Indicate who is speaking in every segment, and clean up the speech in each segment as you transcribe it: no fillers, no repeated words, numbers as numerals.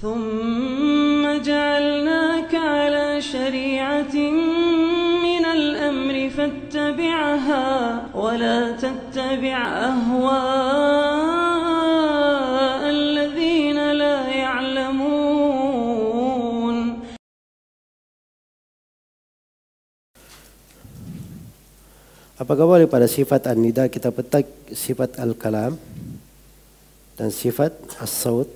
Speaker 1: ثم جعلناك على شريعة من الأمر فاتبعها ولا تتبع أهواء الذين لا يعلمون.
Speaker 2: Apakah boleh pada sifat an-nida kita petak sifat al-kalam dan sifat as-saut?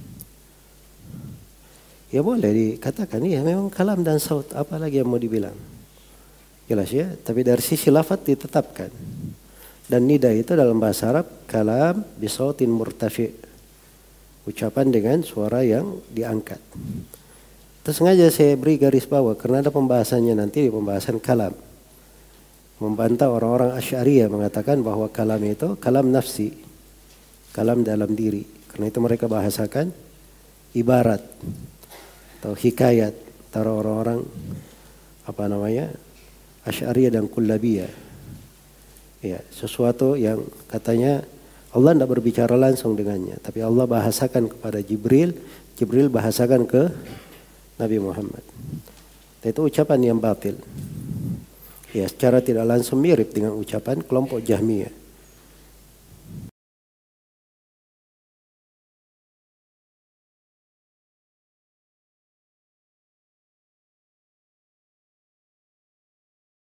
Speaker 2: Ya boleh dikatakan, ya memang kalam dan saut, apa lagi yang mau dibilang? Jelas ya, tapi dari sisi lafaz ditetapkan. Dan nida itu dalam bahasa Arab kalam bisautin murtafi, ucapan dengan suara yang diangkat. Terus sengaja saya beri garis bawah karena ada pembahasannya nanti di pembahasan kalam. Membantah orang-orang Asy'ariyah mengatakan bahwa kalam itu kalam nafsi, kalam dalam diri. Karena itu mereka bahasakan ibarat atau hikayat antara orang-orang Asy'ariyah dan Kullabiyah. Ya, sesuatu yang katanya Allah tidak berbicara langsung dengannya, tapi Allah bahasakan kepada Jibril, Jibril bahasakan ke Nabi Muhammad. Itu ucapan yang batil. Ya, secara tidak langsung mirip dengan ucapan kelompok Jahmiyah.